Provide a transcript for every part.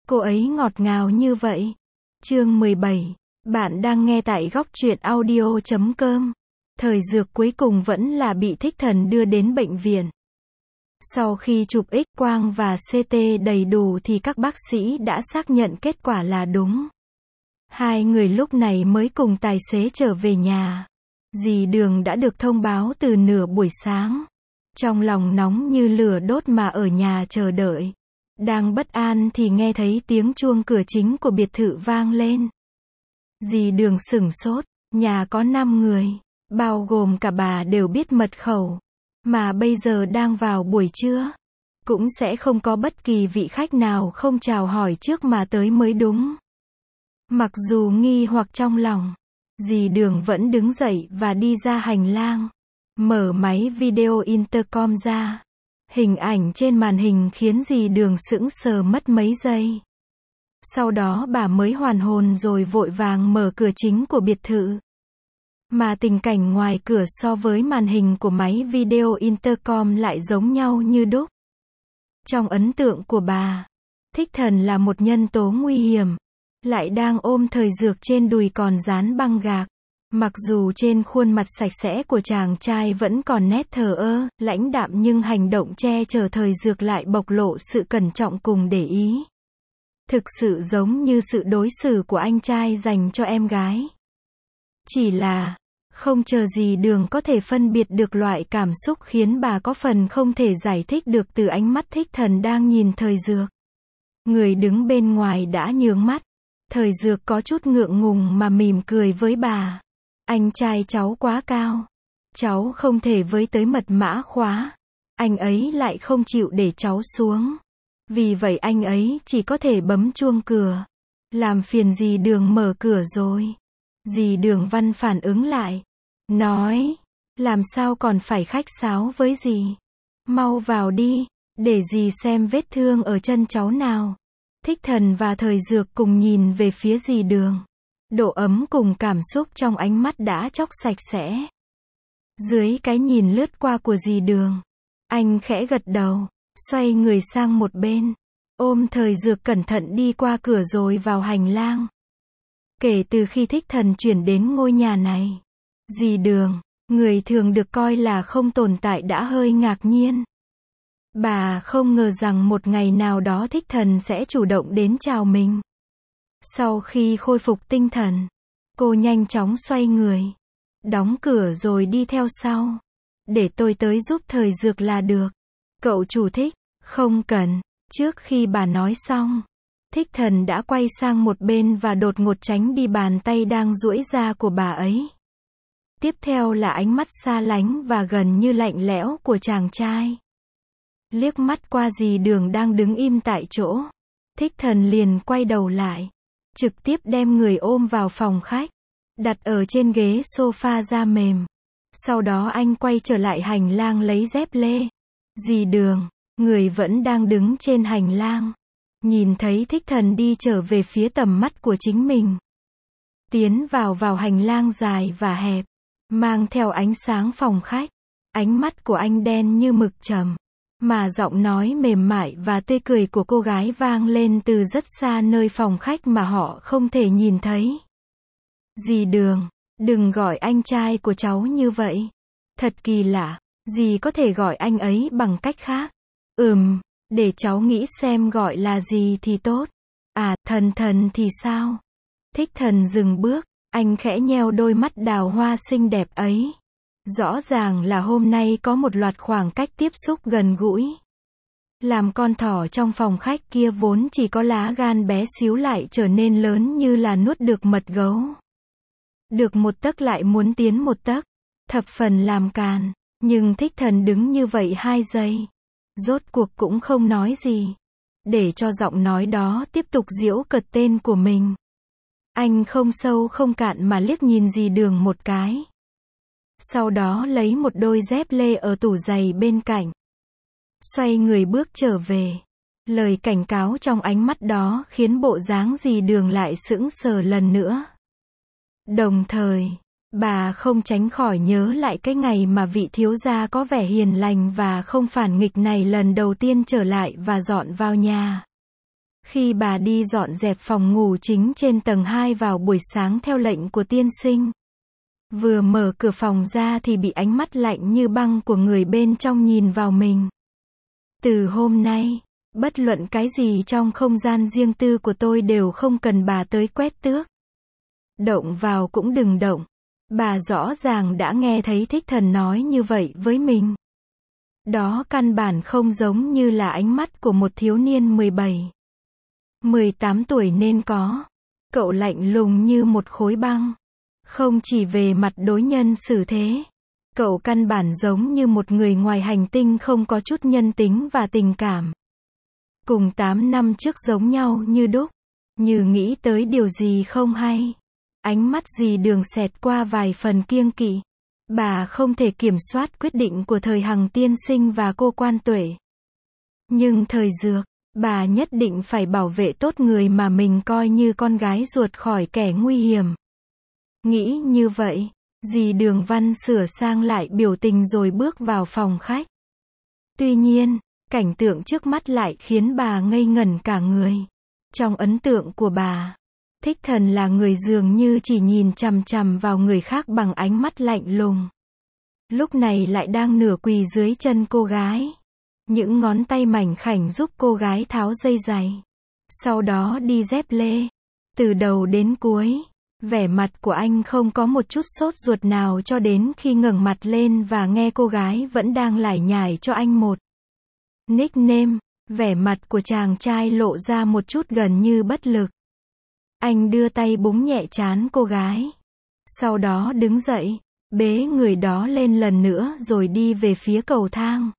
cô ấy ngọt ngào như vậy. Chương 17. Bạn đang nghe tại góc truyện audio.com. Thời Dược cuối cùng vẫn là bị Thích Thần đưa đến bệnh viện. Sau khi chụp X-quang và CT đầy đủ thì các bác sĩ đã xác nhận kết quả là đúng. Hai người lúc này mới cùng tài xế trở về nhà. Dì Đường đã được thông báo từ nửa buổi sáng. Trong lòng nóng như lửa đốt mà ở nhà chờ đợi. Đang bất an thì nghe thấy tiếng chuông cửa chính của biệt thự vang lên. Dì Đường sửng sốt, nhà có 5 người, bao gồm cả bà đều biết mật khẩu. Mà bây giờ đang vào buổi trưa. Cũng sẽ không có bất kỳ vị khách nào không chào hỏi trước mà tới mới đúng. Mặc dù nghi hoặc trong lòng, dì Đường vẫn đứng dậy và đi ra hành lang. Mở máy video intercom ra. Hình ảnh trên màn hình khiến dì Đường sững sờ mất mấy giây. Sau đó bà mới hoàn hồn rồi vội vàng mở cửa chính của biệt thự. Mà tình cảnh ngoài cửa so với màn hình của máy video intercom lại giống nhau như đúc. Trong ấn tượng của bà, Thích Thần là một nhân tố nguy hiểm, lại đang ôm Thời Dược trên đùi còn dán băng gạc. Mặc dù trên khuôn mặt sạch sẽ của chàng trai vẫn còn nét thờ ơ, lãnh đạm nhưng hành động che chở Thời Dược lại bộc lộ sự cẩn trọng cùng để ý. Thực sự giống như sự đối xử của anh trai dành cho em gái. Chỉ là, không chờ gì Đường có thể phân biệt được loại cảm xúc khiến bà có phần không thể giải thích được từ ánh mắt Thích Thần đang nhìn Thời Dược. Người đứng bên ngoài đã nhướng mắt. Thời Dược có chút ngượng ngùng mà mỉm cười với bà. Anh trai cháu quá cao. Cháu không thể với tới mật mã khóa. Anh ấy lại không chịu để cháu xuống. Vì vậy anh ấy chỉ có thể bấm chuông cửa. Làm phiền dì Đường mở cửa rồi. Dì Đường Văn phản ứng lại. Nói, làm sao còn phải khách sáo với dì. Mau vào đi, để dì xem vết thương ở chân cháu nào. Thích Thần và Thời Dược cùng nhìn về phía dì Đường. Độ ấm cùng cảm xúc trong ánh mắt đã chóc sạch sẽ. Dưới cái nhìn lướt qua của dì Đường, anh khẽ gật đầu, xoay người sang một bên, ôm Thời Dược cẩn thận đi qua cửa rồi vào hành lang. Kể từ khi Thích Thần chuyển đến ngôi nhà này, dì Đường, người thường được coi là không tồn tại đã hơi ngạc nhiên. Bà không ngờ rằng một ngày nào đó Thích Thần sẽ chủ động đến chào mình. Sau khi khôi phục tinh thần, cô nhanh chóng xoay người, đóng cửa rồi đi theo sau. Để tôi tới giúp Thời Dược là được. Cậu chủ Thích, không cần. Trước khi bà nói xong, Thích Thần đã quay sang một bên và đột ngột tránh đi bàn tay đang duỗi ra của bà ấy. Tiếp theo là ánh mắt xa lánh và gần như lạnh lẽo của chàng trai. Liếc mắt qua dì Đường đang đứng im tại chỗ, Thích Thần liền quay đầu lại, trực tiếp đem người ôm vào phòng khách, đặt ở trên ghế sofa da mềm. Sau đó anh quay trở lại hành lang lấy dép lê. Dì Đường, người vẫn đang đứng trên hành lang, nhìn thấy Thích Thần đi trở về phía tầm mắt của chính mình. Tiến vào hành lang dài và hẹp, mang theo ánh sáng phòng khách. Ánh mắt của anh đen như mực trầm, mà giọng nói mềm mại và tươi cười của cô gái vang lên từ rất xa nơi phòng khách mà họ không thể nhìn thấy. Dì Đường, đừng gọi anh trai của cháu như vậy. Thật kỳ lạ, dì có thể gọi anh ấy bằng cách khác. Để cháu nghĩ xem gọi là gì thì tốt. À, Thần thì sao? Thích Thần dừng bước, anh khẽ nheo đôi mắt đào hoa xinh đẹp ấy. Rõ ràng là hôm nay có một loạt khoảng cách tiếp xúc gần gũi. Làm con thỏ trong phòng khách kia vốn chỉ có lá gan bé xíu lại trở nên lớn như là nuốt được mật gấu. Được một tấc lại muốn tiến một tấc, thập phần làm càn. Nhưng Thích Thần đứng như vậy 2 giây. Rốt cuộc cũng không nói gì. Để cho giọng nói đó tiếp tục giễu cợt tên của mình. Anh không sâu không cạn mà liếc nhìn dì Đường một cái. Sau đó lấy một đôi dép lê ở tủ giày bên cạnh. Xoay người bước trở về. Lời cảnh cáo trong ánh mắt đó khiến bộ dáng dì Đường lại sững sờ lần nữa. Đồng thời, bà không tránh khỏi nhớ lại cái ngày mà vị thiếu gia có vẻ hiền lành và không phản nghịch này lần đầu tiên trở lại và dọn vào nhà. Khi bà đi dọn dẹp phòng ngủ chính trên tầng 2 vào buổi sáng theo lệnh của tiên sinh. Vừa mở cửa phòng ra thì bị ánh mắt lạnh như băng của người bên trong nhìn vào mình. Từ hôm nay, bất luận cái gì trong không gian riêng tư của tôi đều không cần bà tới quét tước. Động vào cũng đừng động. Bà rõ ràng đã nghe thấy Thích Thần nói như vậy với mình. Đó căn bản không giống như là ánh mắt của một thiếu niên 17, 18 tuổi nên có. Cậu lạnh lùng như một khối băng. Không chỉ về mặt đối nhân xử thế. Cậu căn bản giống như một người ngoài hành tinh không có chút nhân tính và tình cảm. Cùng 8 năm trước giống nhau như đúc. Như nghĩ tới điều gì không hay. Ánh mắt dì Đường xẹt qua vài phần kiêng kỵ. Bà không thể kiểm soát quyết định của Thời Hằng tiên sinh và cô Quan Tuệ. Nhưng Thời Dược, bà nhất định phải bảo vệ tốt người mà mình coi như con gái ruột khỏi kẻ nguy hiểm. Nghĩ như vậy, dì Đường Văn sửa sang lại biểu tình rồi bước vào phòng khách. Tuy nhiên, cảnh tượng trước mắt lại khiến bà ngây ngẩn cả người. Trong ấn tượng của bà, Thích Thần là người dường như chỉ nhìn chằm chằm vào người khác bằng ánh mắt lạnh lùng. Lúc này lại đang nửa quỳ dưới chân cô gái. Những ngón tay mảnh khảnh giúp cô gái tháo dây giày. Sau đó đi dép lê. Từ đầu đến cuối, vẻ mặt của anh không có một chút sốt ruột nào cho đến khi ngẩng mặt lên và nghe cô gái vẫn đang lải nhải cho anh một nickname. Vẻ mặt của chàng trai lộ ra một chút gần như bất lực. Anh đưa tay búng nhẹ trán cô gái. Sau đó đứng dậy, bế người đó lên lần nữa rồi đi về phía cầu thang.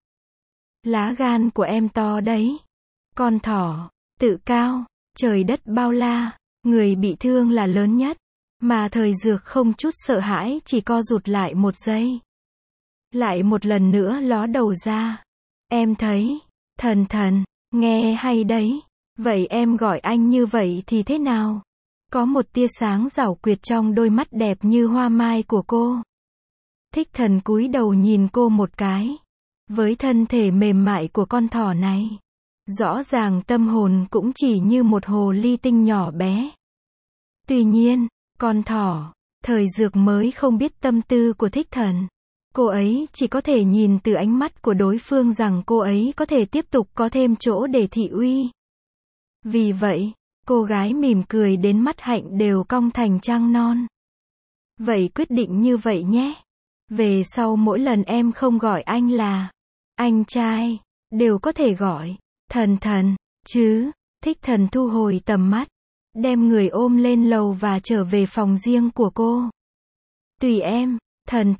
Lá gan của em to đấy. Con thỏ, tự cao, trời đất bao la, người bị thương là lớn nhất. Mà Thời Dược không chút sợ hãi chỉ co rụt lại một giây. Lại một lần nữa ló đầu ra. Em thấy, Thần, nghe hay đấy. Vậy em gọi anh như vậy thì thế nào? Có một tia sáng giảo quyệt trong đôi mắt đẹp như hoa mai của cô. Thích Thần cúi đầu nhìn cô một cái. Với thân thể mềm mại của con thỏ này, rõ ràng tâm hồn cũng chỉ như một hồ ly tinh nhỏ bé. Tuy nhiên, con thỏ, Thời Dược mới không biết tâm tư của Thích Thần. Cô ấy chỉ có thể nhìn từ ánh mắt của đối phương rằng cô ấy có thể tiếp tục có thêm chỗ để thị uy. Vì vậy, cô gái mỉm cười đến mắt hạnh đều cong thành trăng non. Vậy quyết định như vậy nhé. Về sau mỗi lần em không gọi anh là anh trai, đều có thể gọi Thần, chứ. Thích Thần thu hồi tầm mắt, đem người ôm lên lầu và trở về phòng riêng của cô. Tùy em, Thần.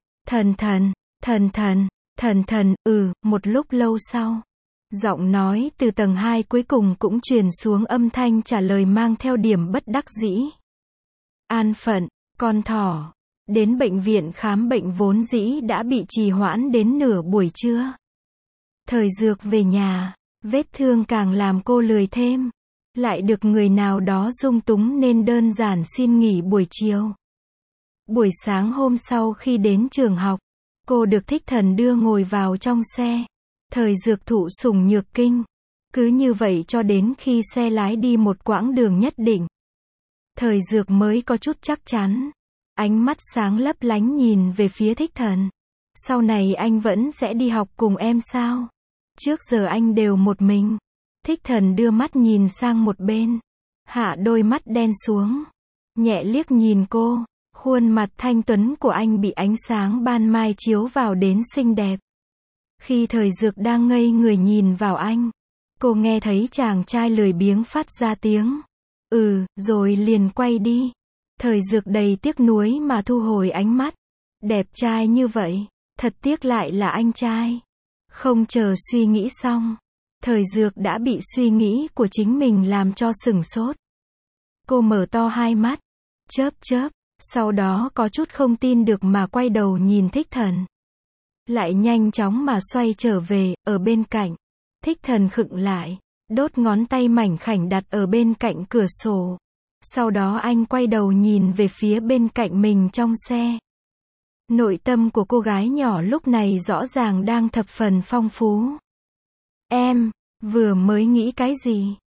Một lúc lâu sau, giọng nói từ tầng 2 cuối cùng cũng truyền xuống âm thanh trả lời mang theo điểm bất đắc dĩ. An phận, con thỏ. Đến bệnh viện khám bệnh vốn dĩ đã bị trì hoãn đến nửa buổi trưa. Thời Dược về nhà, vết thương càng làm cô lười thêm. Lại được người nào đó dung túng nên đơn giản xin nghỉ buổi chiều. Buổi sáng hôm sau khi đến trường học, cô được Thích Thần đưa ngồi vào trong xe. Thời Dược thụ sủng nhược kinh. Cứ như vậy cho đến khi xe lái đi một quãng đường nhất định. Thời Dược mới có chút chắc chắn. Ánh mắt sáng lấp lánh nhìn về phía Thích Thần. Sau này anh vẫn sẽ đi học cùng em sao? Trước giờ anh đều một mình. Thích Thần đưa mắt nhìn sang một bên. Hạ đôi mắt đen xuống. Nhẹ liếc nhìn cô. Khuôn mặt thanh tuấn của anh bị ánh sáng ban mai chiếu vào đến xinh đẹp. Khi Thời Dược đang ngây người nhìn vào anh, cô nghe thấy chàng trai lười biếng phát ra tiếng. Rồi liền quay đi. Thời Dược đầy tiếc nuối mà thu hồi ánh mắt. Đẹp trai như vậy, thật tiếc lại là anh trai. Không chờ suy nghĩ xong, Thời Dược đã bị suy nghĩ của chính mình làm cho sửng sốt. Cô mở to hai mắt, chớp, sau đó có chút không tin được mà quay đầu nhìn Thích Thần. Lại nhanh chóng mà xoay trở về, ở bên cạnh. Thích Thần khựng lại, đốt ngón tay mảnh khảnh đặt ở bên cạnh cửa sổ. Sau đó anh quay đầu nhìn về phía bên cạnh mình trong xe. Nội tâm của cô gái nhỏ lúc này rõ ràng đang thập phần phong phú. Em, vừa mới nghĩ cái gì?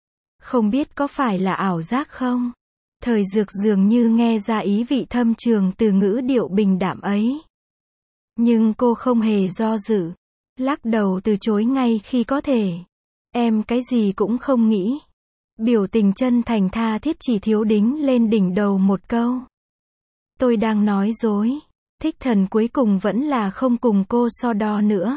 Không biết có phải là ảo giác không? Thời Dược dường như nghe ra ý vị thâm trường từ ngữ điệu bình đạm ấy. Nhưng cô không hề do dự. Lắc đầu từ chối ngay khi có thể. Em cái gì cũng không nghĩ. Biểu tình chân thành tha thiết chỉ thiếu đính lên đỉnh đầu một câu. Tôi đang nói dối. Thích Thần cuối cùng vẫn là không cùng cô so đo nữa.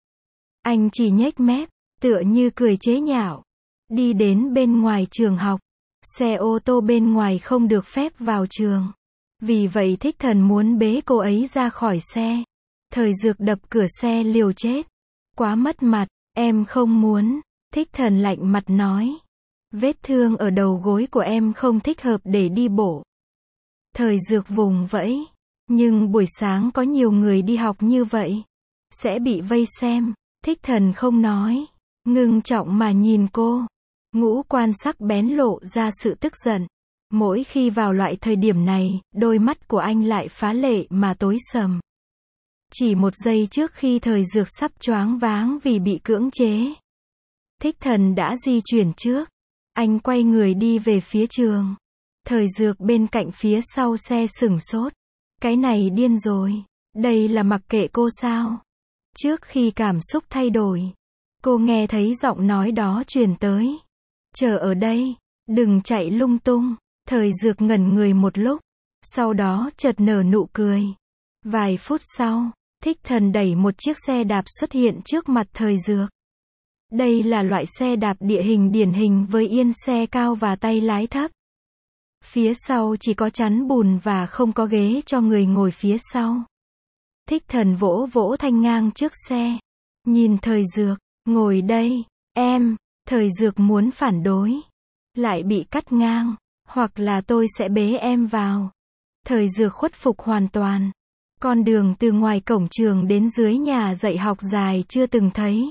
Anh chỉ nhếch mép, tựa như cười chế nhạo. Đi đến bên ngoài trường học. Xe ô tô bên ngoài không được phép vào trường. Vì vậy Thích Thần muốn bế cô ấy ra khỏi xe. Thời Dược đập cửa xe liều chết. Quá mất mặt, em không muốn. Thích Thần lạnh mặt nói. Vết thương ở đầu gối của em không thích hợp để đi bộ. Thời Dược vùng vẫy. Nhưng buổi sáng có nhiều người đi học như vậy. Sẽ bị vây xem. Thích Thần không nói. Ngưng trọng mà nhìn cô. Ngũ quan sắc bén lộ ra sự tức giận. Mỗi khi vào loại thời điểm này, đôi mắt của anh lại phá lệ mà tối sầm. Chỉ một giây trước khi Thời Dược sắp choáng váng vì bị cưỡng chế. Thích Thần đã di chuyển trước. Anh quay người đi về phía trường. Thời Dược bên cạnh phía sau xe sửng sốt. Cái này điên rồi. Đây là mặc kệ cô sao? Trước khi cảm xúc thay đổi, cô nghe thấy giọng nói đó truyền tới. Chờ ở đây, đừng chạy lung tung. Thời Dược ngẩn người một lúc, sau đó chợt nở nụ cười. Vài phút sau, Thích Thần đẩy một chiếc xe đạp xuất hiện trước mặt Thời Dược. Đây là loại xe đạp địa hình điển hình với yên xe cao và tay lái thấp. Phía sau chỉ có chắn bùn và không có ghế cho người ngồi phía sau. Thích Thần vỗ vỗ thanh ngang trước xe. Nhìn Thời Dược, ngồi đây, em. Thời Dược muốn phản đối. Lại bị cắt ngang. Hoặc là tôi sẽ bế em vào. Thời Dược khuất phục hoàn toàn. Con đường từ ngoài cổng trường đến dưới nhà dạy học dài chưa từng thấy.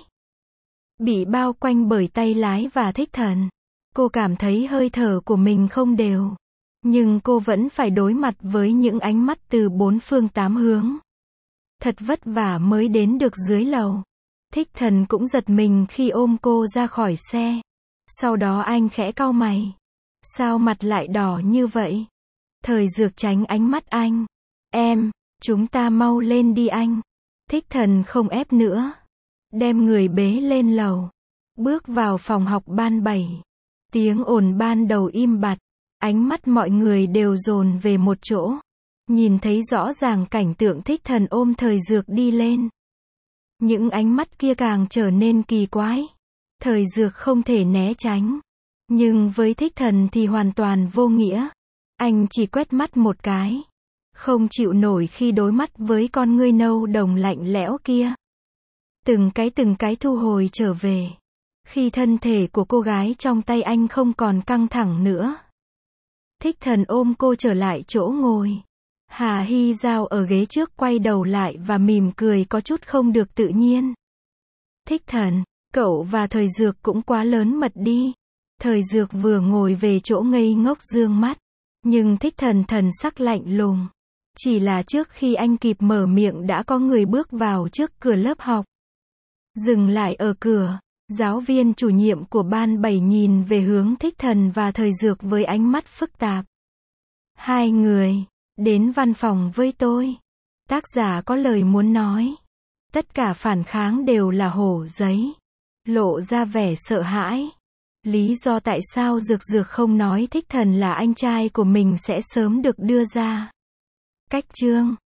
Bị bao quanh bởi tay lái và Thích Thần. Cô cảm thấy hơi thở của mình không đều. Nhưng cô vẫn phải đối mặt với những ánh mắt từ bốn phương tám hướng. Thật vất vả mới đến được dưới lầu. Thích Thần cũng giật mình khi ôm cô ra khỏi xe. Sau đó anh khẽ cau mày. Sao mặt lại đỏ như vậy? Thời Dược tránh ánh mắt anh. Em, chúng ta mau lên đi anh. Thích Thần không ép nữa. Đem người bế lên lầu. Bước vào phòng học ban 7. Tiếng ồn ban đầu im bặt. Ánh mắt mọi người đều dồn về một chỗ. Nhìn thấy rõ ràng cảnh tượng Thích Thần ôm Thời Dược đi lên. Những ánh mắt kia càng trở nên kỳ quái. Thời Dược không thể né tránh. Nhưng với Thích Thần thì hoàn toàn vô nghĩa. Anh chỉ quét mắt một cái. Không chịu nổi khi đối mắt với con ngươi nâu đồng lạnh lẽo kia. Từng cái thu hồi trở về. Khi thân thể của cô gái trong tay anh không còn căng thẳng nữa. Thích Thần ôm cô trở lại chỗ ngồi. Hà Hy Giao ở ghế trước quay đầu lại và mỉm cười có chút không được tự nhiên. Thích Thần, cậu và Thời Dược cũng quá lớn mật đi. Thời Dược vừa ngồi về chỗ ngây ngốc dương mắt. Nhưng Thích Thần thần sắc lạnh lùng. Chỉ là trước khi anh kịp mở miệng đã có người bước vào trước cửa lớp học. Dừng lại ở cửa. Giáo viên chủ nhiệm của ban 7 nhìn về hướng Thích Thần và Thời Dược với ánh mắt phức tạp. Hai người, đến văn phòng với tôi. Tác giả có lời muốn nói. Tất cả phản kháng đều là hổ giấy. Lộ ra vẻ sợ hãi. Lý do tại sao Dược không nói Thích Thần là anh trai của mình sẽ sớm được đưa ra. Cách chương